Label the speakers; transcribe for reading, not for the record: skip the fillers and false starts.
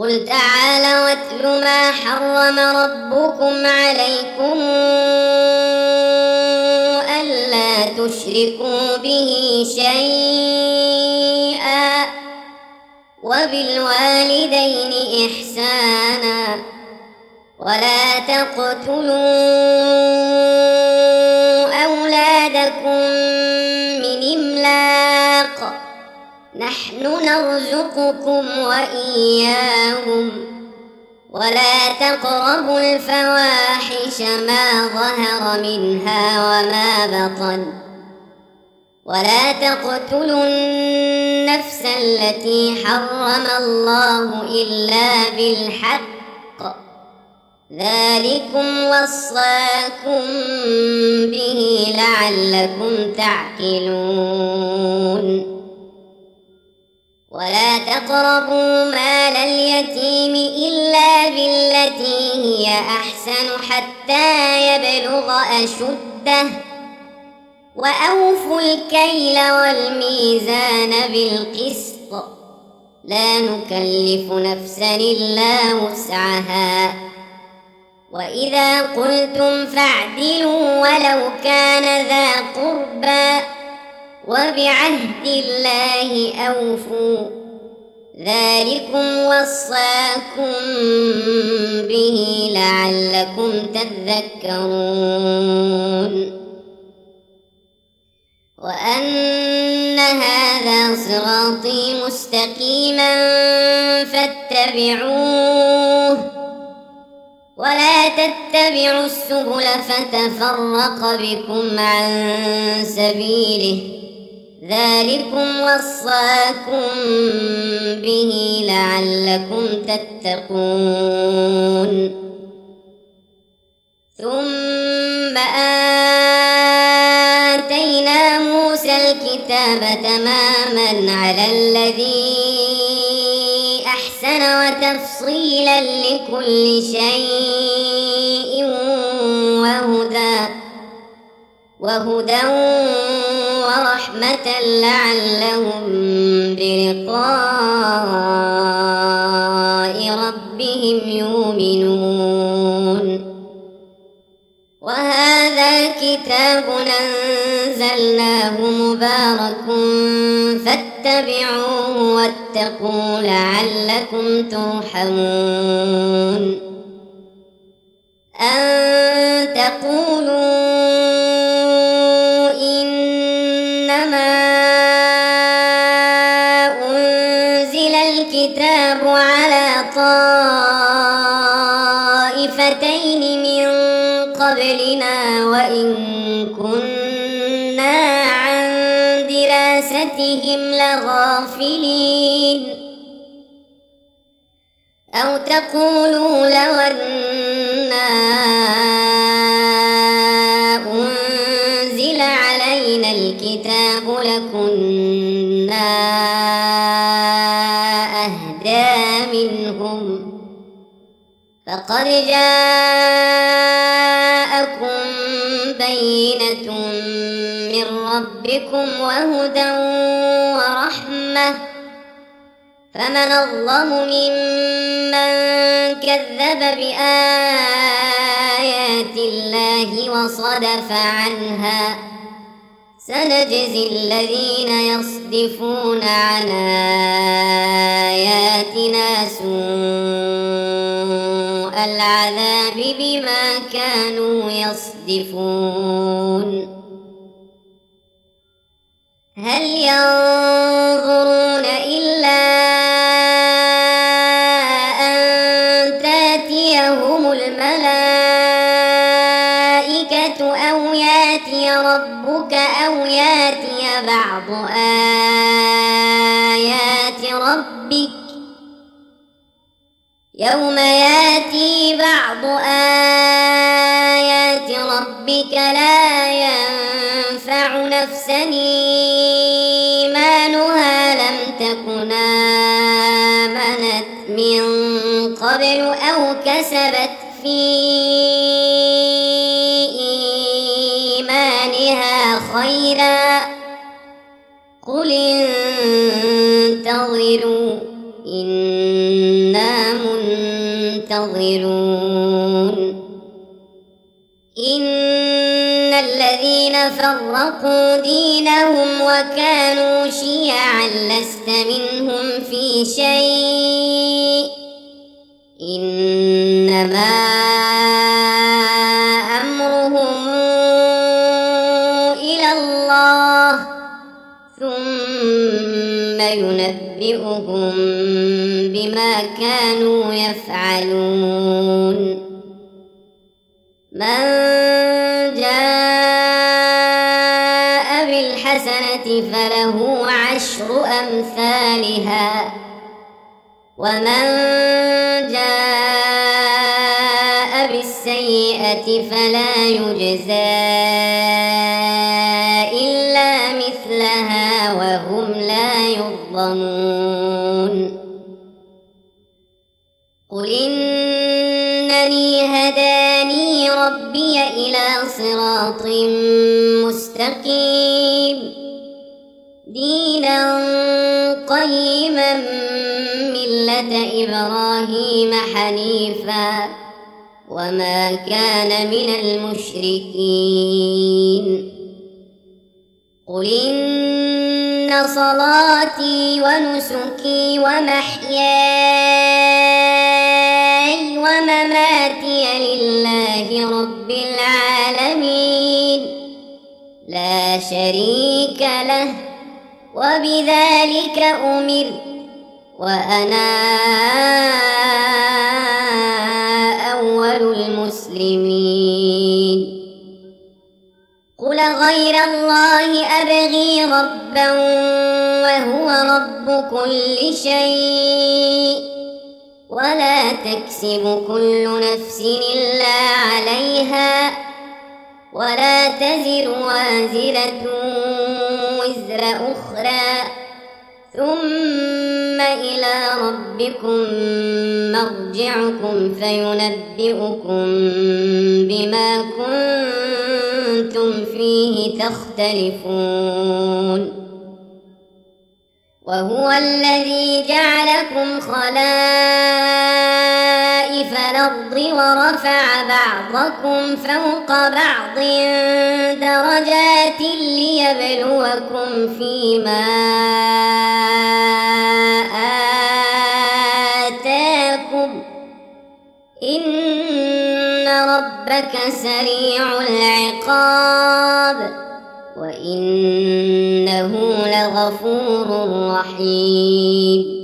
Speaker 1: قل تعالوا واتل ما حرم ربكم عليكم ألا تشركوا به شيئا وبالوالدين إحسانا ولا تقتلوا أولادكم من إملاق نحن نرزقكم وإياهم ولا تقربوا الفواحش ما ظهر منها وما بطن ولا تقتلوا النفس التي حرم الله إلا بالحق ذلكم وصاكم به لعلكم تعقلون ولا تقربوا مال اليتيم إلا بالتي هي أحسن حتى يبلغ أشده وأوفوا الكيل والميزان بالقسط لا نكلف نفسا إلا وسعها وإذا قلتم فاعدلوا ولو كان ذا قربى وبعهد الله أوفوا ذلكم وصاكم به لعلكم تذكرون وأن هذا صراطي مستقيما فاتبعوه ولا تتبعوا السبل فتفرق بكم عن سبيله ذلكم وصاكم به لعلكم تتقون ثم آتينا موسى الكتاب تماما على الذي أحسن وتفصيلا لكل شيء وهدى ورحمة لعلهم بلقاء ربهم يؤمنون وهذا كتاب أنزلناه مبارك فاتبعوه واتقوا لعلكم ترحمون أن تقولوا إنما أنزل الكتاب على طائفتين من قبلنا وإن كنا عن دراستهم لغافلين أو تقولوا لو أنا أنزل علينا الكتاب لكنا أهدى منهم فقد جاءكم بينة من ربكم وهدى ورحمة فمن أظلم ممن كذب بآيات الله وصدف عنها سنجزي الذين يصدفون عن آياتنا سوء العذاب بما كانوا يصدفون هل ينظرون إلا أن تأتيهم الملائكة أو يأتي ربك أو يأتي بعض آيات ربك يوم يأتي بعض آيات ربك لا ينفع نفسا إيمانها لم تكن آمنت من قبل أو كسبت في إيمانها خيرا قل انتظروا إنا منتظرون إن الذين فرقوا دينهم وكانوا شيعا لست منهم في شيء إنما أمرهم إلى الله ثم ينبئهم بما كانوا يفعلون من جاء بالحسنة فله 10 أمثالها ومن جاء بالسيئة فلا يجزى إلا مثلها وهم لا يظلمون قل إنني هداني ربي إلى صراط مستقيم دينا قيما ملة إبراهيم حنيفا وما كان من المشركين قل إن صلاتي ونسكي ومحياي ومماتي لله رب العالمين لا شريك له وبذلك أمرت وأنا أول المسلمين قل غير الله أبغي ربا وهو رب كل شيء ولا تكسب كل نفس إلا عليها ولا تزر وازرة وزر أخرى ثم إلى ربكم مرجعكم فينبئكم بما كنتم فيه تختلفون وهو الذي جعلكم خلائف الأرض ورفع بعضكم فوق بعض درجات ليبلوكم فيما آتاكم إن ربك سريع العقاب وإنه لغفور رحيم